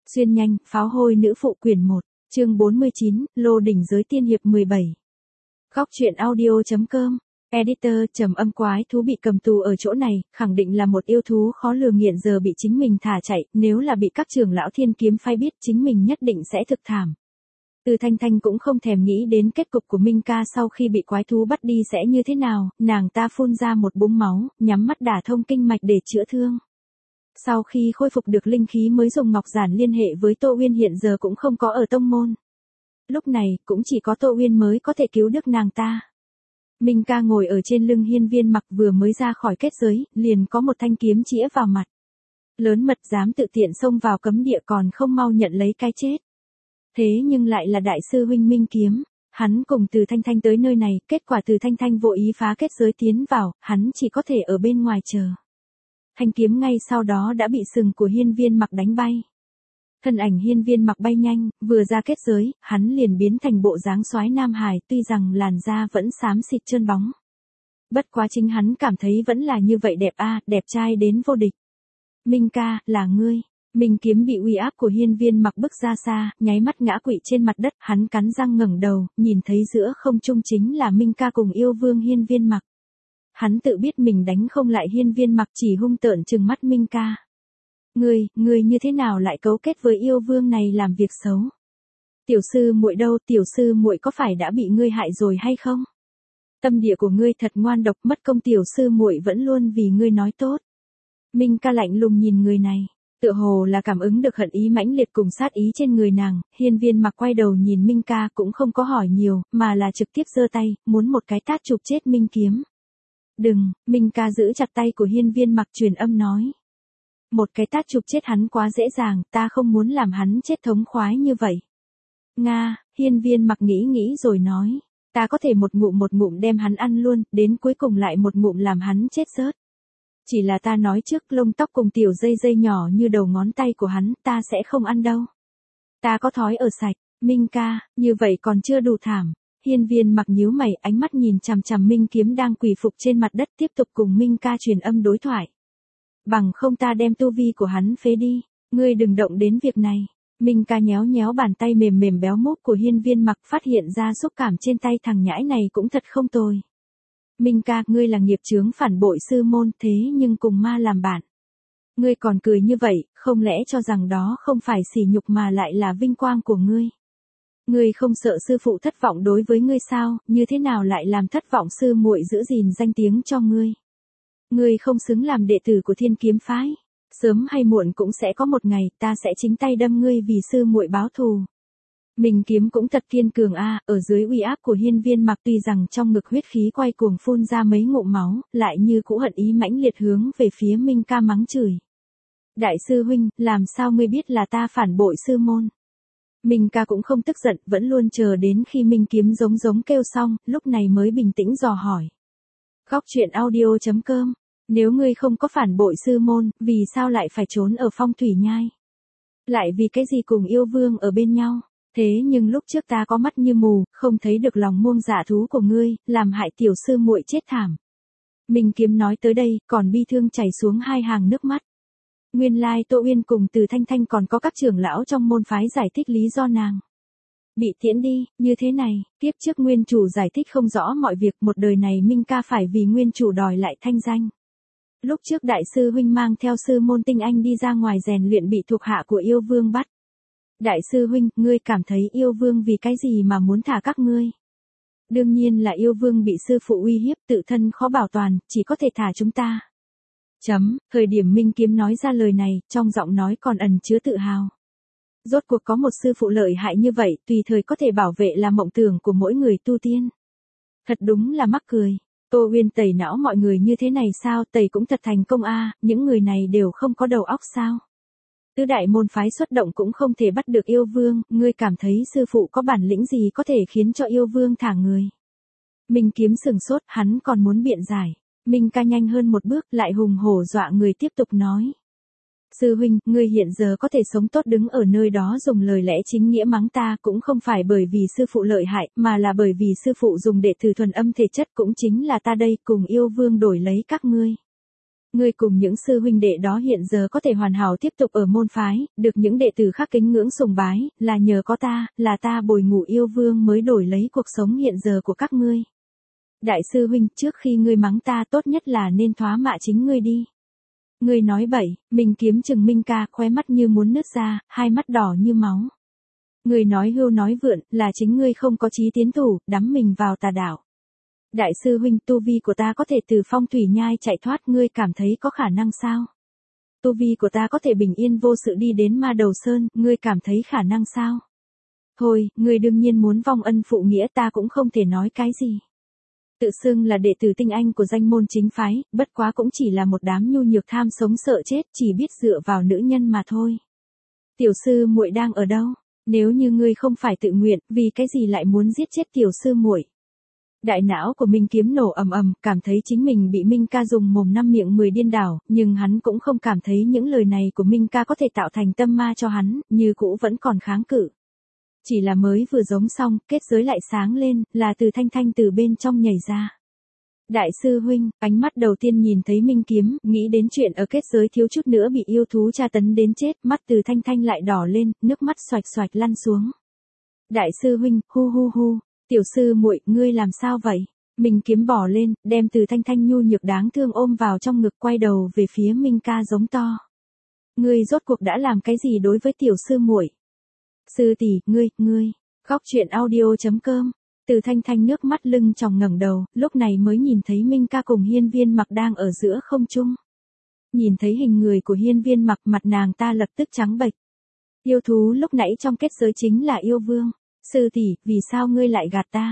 Xuyên nhanh, pháo hôi nữ phụ quyển 1, chương 49, Lô đỉnh giới tiên hiệp 17. Góc truyện audio.com, editor, trầm âm quái thú bị cầm tù ở chỗ này, khẳng định là một yêu thú khó lường nghiện giờ bị chính mình thả chạy, nếu là bị các trưởng lão thiên kiếm phái biết chính mình nhất định sẽ thực thảm. Từ Thanh Thanh cũng không thèm nghĩ đến kết cục của Minh ca sau khi bị quái thú bắt đi sẽ như thế nào, nàng ta phun ra một búng máu, nhắm mắt đả thông kinh mạch để chữa thương. Sau khi khôi phục được linh khí mới dùng ngọc giản liên hệ với Tô Uyên hiện giờ cũng không có ở tông môn. Lúc này, cũng chỉ có Tô Uyên mới có thể cứu được nàng ta. Minh ca ngồi ở trên lưng Hiên Viên Mặc vừa mới ra khỏi kết giới, liền có một thanh kiếm chĩa vào mặt. Lớn mật dám tự tiện xông vào cấm địa còn không mau nhận lấy cái chết. Thế nhưng lại là đại sư huynh Minh Kiếm. Hắn cùng Từ Thanh Thanh tới nơi này, kết quả Từ Thanh Thanh vô ý phá kết giới tiến vào, hắn chỉ có thể ở bên ngoài chờ. Thanh kiếm ngay sau đó đã bị sừng của Hiên Viên Mặc đánh bay. Thân ảnh Hiên Viên Mặc bay nhanh, vừa ra kết giới, hắn liền biến thành bộ dáng soái nam hài, tuy rằng làn da vẫn xám xịt trơn bóng. Bất quá chính hắn cảm thấy vẫn là như vậy đẹp a, đẹp trai đến vô địch. Minh ca, là ngươi. Minh Kiếm bị uy áp của Hiên Viên Mặc bức ra xa, nháy mắt ngã quỵ trên mặt đất, hắn cắn răng ngẩng đầu, nhìn thấy giữa không trung chính là Minh ca cùng yêu vương Hiên Viên Mặc. Hắn tự biết mình đánh không lại Hiên Viên Mặc, chỉ hung tợn trừng mắt Minh ca. Ngươi như thế nào lại cấu kết với yêu vương này làm việc xấu? Tiểu sư muội đâu, tiểu sư muội có phải đã bị ngươi hại rồi hay không? Tâm địa của ngươi thật ngoan độc, mất công tiểu sư muội vẫn luôn vì ngươi nói tốt. Minh ca lạnh lùng nhìn người này, tựa hồ là cảm ứng được hận ý mãnh liệt cùng sát ý trên người nàng. Hiên Viên Mặc quay đầu nhìn Minh ca cũng không có hỏi nhiều, mà là trực tiếp giơ tay, muốn một cái tát chụp chết Minh Kiếm. Đừng, Minh ca giữ chặt tay của Hiên Viên Mặc truyền âm nói. Một cái tát chụp chết hắn quá dễ dàng, ta không muốn làm hắn chết thống khoái như vậy. Nga, Hiên Viên Mặc nghĩ rồi nói. Ta có thể một ngụm đem hắn ăn luôn, đến cuối cùng lại một ngụm làm hắn chết rớt. Chỉ là ta nói trước, lông tóc cùng tiểu dây nhỏ như đầu ngón tay của hắn, ta sẽ không ăn đâu. Ta có thói ở sạch, Minh ca, như vậy còn chưa đủ thảm. Hiên Viên Mặc nhíu mày, ánh mắt nhìn chằm chằm Minh Kiếm đang quỳ phục trên mặt đất, tiếp tục cùng Minh ca truyền âm đối thoại. Bằng không ta đem tu vi của hắn phế đi, ngươi đừng động đến việc này. Minh ca nhéo bàn tay mềm béo mốt của Hiên Viên Mặc, phát hiện ra xúc cảm trên tay thằng nhãi này cũng thật không tồi. Minh ca, ngươi là nghiệp chướng phản bội sư môn, thế nhưng cùng ma làm bạn. Ngươi còn cười như vậy, không lẽ cho rằng đó không phải sỉ nhục mà lại là vinh quang của ngươi? Ngươi không sợ sư phụ thất vọng đối với ngươi sao, như thế nào lại làm thất vọng sư muội giữ gìn danh tiếng cho ngươi? Ngươi không xứng làm đệ tử của Thiên Kiếm phái. Sớm hay muộn cũng sẽ có một ngày, ta sẽ chính tay đâm ngươi vì sư muội báo thù. Minh Kiếm cũng thật kiên cường a, ở dưới uy áp của Hiên Viên Mặc tuy rằng trong ngực huyết khí quay cuồng phun ra mấy ngụm máu, lại như cũ hận ý mãnh liệt hướng về phía Minh ca mắng chửi. Đại sư huynh, làm sao ngươi biết là ta phản bội sư môn? Minh ca cũng không tức giận, vẫn luôn chờ đến khi Minh Kiếm giống kêu xong, lúc này mới bình tĩnh dò hỏi. Góc truyện audio.com, nếu ngươi không có phản bội sư môn, vì sao lại phải trốn ở Phong Thủy Nhai? Lại vì cái gì cùng yêu vương ở bên nhau? Thế nhưng lúc trước ta có mắt như mù, không thấy được lòng muông dạ thú của ngươi, làm hại tiểu sư muội chết thảm. Minh Kiếm nói tới đây, còn bi thương chảy xuống hai hàng nước mắt. Nguyên lai Tô Uyên cùng Từ Thanh Thanh còn có các trưởng lão trong môn phái giải thích lý do nàng bị tiễn đi, như thế này, tiếp trước nguyên chủ giải thích không rõ mọi việc, một đời này Minh ca phải vì nguyên chủ đòi lại thanh danh. Lúc trước đại sư huynh mang theo sư môn tinh anh đi ra ngoài rèn luyện bị thuộc hạ của yêu vương bắt. Đại sư huynh, ngươi cảm thấy yêu vương vì cái gì mà muốn thả các ngươi? Đương nhiên là yêu vương bị sư phụ uy hiếp, tự thân khó bảo toàn, chỉ có thể thả chúng ta. Thời điểm Minh Kiếm nói ra lời này, trong giọng nói còn ẩn chứa tự hào. Rốt cuộc có một sư phụ lợi hại như vậy, tùy thời có thể bảo vệ là mộng tưởng của mỗi người tu tiên. Thật đúng là mắc cười. Tô Uyên tẩy não mọi người như thế này sao, tẩy cũng thật thành công a, những người này đều không có đầu óc sao? Tứ đại môn phái xuất động cũng không thể bắt được yêu vương, ngươi cảm thấy sư phụ có bản lĩnh gì có thể khiến cho yêu vương thả người? Minh Kiếm sừng sốt, hắn còn muốn biện giải. Minh ca nhanh hơn một bước, lại hùng hổ dọa người tiếp tục nói. Sư huynh, ngươi hiện giờ có thể sống tốt đứng ở nơi đó dùng lời lẽ chính nghĩa mắng ta cũng không phải bởi vì sư phụ lợi hại, mà là bởi vì sư phụ dùng đệ tử thuần âm thể chất, cũng chính là ta đây, cùng yêu vương đổi lấy các ngươi. Ngươi cùng những sư huynh đệ đó hiện giờ có thể hoàn hảo tiếp tục ở môn phái, được những đệ tử khác kính ngưỡng sùng bái, là nhờ có ta, là ta bồi ngủ yêu vương mới đổi lấy cuộc sống hiện giờ của các ngươi. Đại sư huynh, trước khi ngươi mắng ta tốt nhất là nên thoá mạ chính ngươi đi. Ngươi nói bậy, mình kiếm chừng Minh ca, khóe mắt như muốn nứt ra, hai mắt đỏ như máu. Ngươi nói hưu nói vượn, là chính ngươi không có chí tiến thủ, đắm mình vào tà đạo. Đại sư huynh, tu vi của ta có thể từ phong thủy nhai chạy thoát, ngươi cảm thấy có khả năng sao? Tu vi của ta có thể bình yên vô sự đi đến Ma Đầu Sơn, ngươi cảm thấy khả năng sao? Thôi, ngươi đương nhiên muốn vong ân phụ nghĩa, ta cũng không thể nói cái gì. Tự xưng là đệ tử tinh anh của danh môn chính phái, bất quá cũng chỉ là một đám nhu nhược tham sống sợ chết, chỉ biết dựa vào nữ nhân mà thôi. Tiểu sư muội đang ở đâu? Nếu như ngươi không phải tự nguyện, vì cái gì lại muốn giết chết tiểu sư muội? Đại não của Minh Kiếm nổ ầm ầm, cảm thấy chính mình bị Minh ca dùng mồm năm miệng 10 điên đảo, nhưng hắn cũng không cảm thấy những lời này của Minh ca có thể tạo thành tâm ma cho hắn, như cũ vẫn còn kháng cự. Chỉ là mới vừa giống xong, kết giới lại sáng lên, là Từ Thanh Thanh từ bên trong nhảy ra. Đại sư huynh, ánh mắt đầu tiên nhìn thấy Minh Kiếm, nghĩ đến chuyện ở kết giới thiếu chút nữa bị yêu thú tra tấn đến chết, mắt Từ Thanh Thanh lại đỏ lên, nước mắt xoạch xoạch lăn xuống. Đại sư huynh, hu hu hu, tiểu sư muội, ngươi làm sao vậy? Minh Kiếm bỏ lên, đem Từ Thanh Thanh nhu nhược đáng thương ôm vào trong ngực, quay đầu về phía Minh ca giống to. Ngươi rốt cuộc đã làm cái gì đối với tiểu sư muội? Sư tỷ, ngươi. Góc truyện audio.com. Từ Thanh Thanh nước mắt lưng tròng ngẩng đầu, lúc này mới nhìn thấy Minh ca cùng Hiên Viên Mặc đang ở giữa không trung. Nhìn thấy hình người của Hiên Viên Mặc, mặt nàng ta lập tức trắng bệch. Yêu thú lúc nãy trong kết giới chính là yêu vương. Sư tỷ, vì sao ngươi lại gạt ta?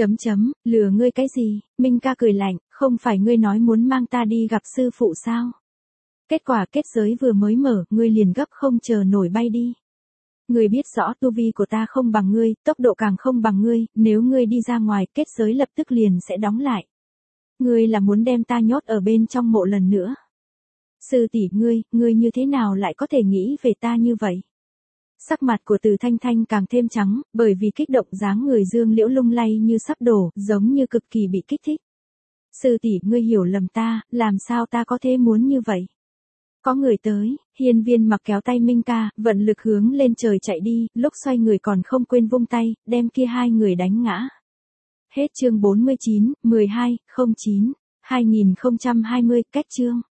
Lừa ngươi cái gì? Minh ca cười lạnh, không phải ngươi nói muốn mang ta đi gặp sư phụ sao? Kết quả kết giới vừa mới mở, ngươi liền gấp không chờ nổi bay đi. Ngươi biết rõ tu vi của ta không bằng ngươi, tốc độ càng không bằng ngươi, nếu ngươi đi ra ngoài, kết giới lập tức liền sẽ đóng lại. Ngươi là muốn đem ta nhốt ở bên trong mộ lần nữa. Sư tỷ, ngươi như thế nào lại có thể nghĩ về ta như vậy? Sắc mặt của Từ Thanh Thanh càng thêm trắng, bởi vì kích động, dáng người dương liễu lung lay như sắp đổ, giống như cực kỳ bị kích thích. Sư tỷ, ngươi hiểu lầm ta, làm sao ta có thể muốn như vậy? Có người tới, Hiên Viên Mặc kéo tay Minh ca, vận lực hướng lên trời chạy đi, lúc xoay người còn không quên vung tay, đem kia hai người đánh ngã. Hết chương 49, 12, 09, 2020, kết chương.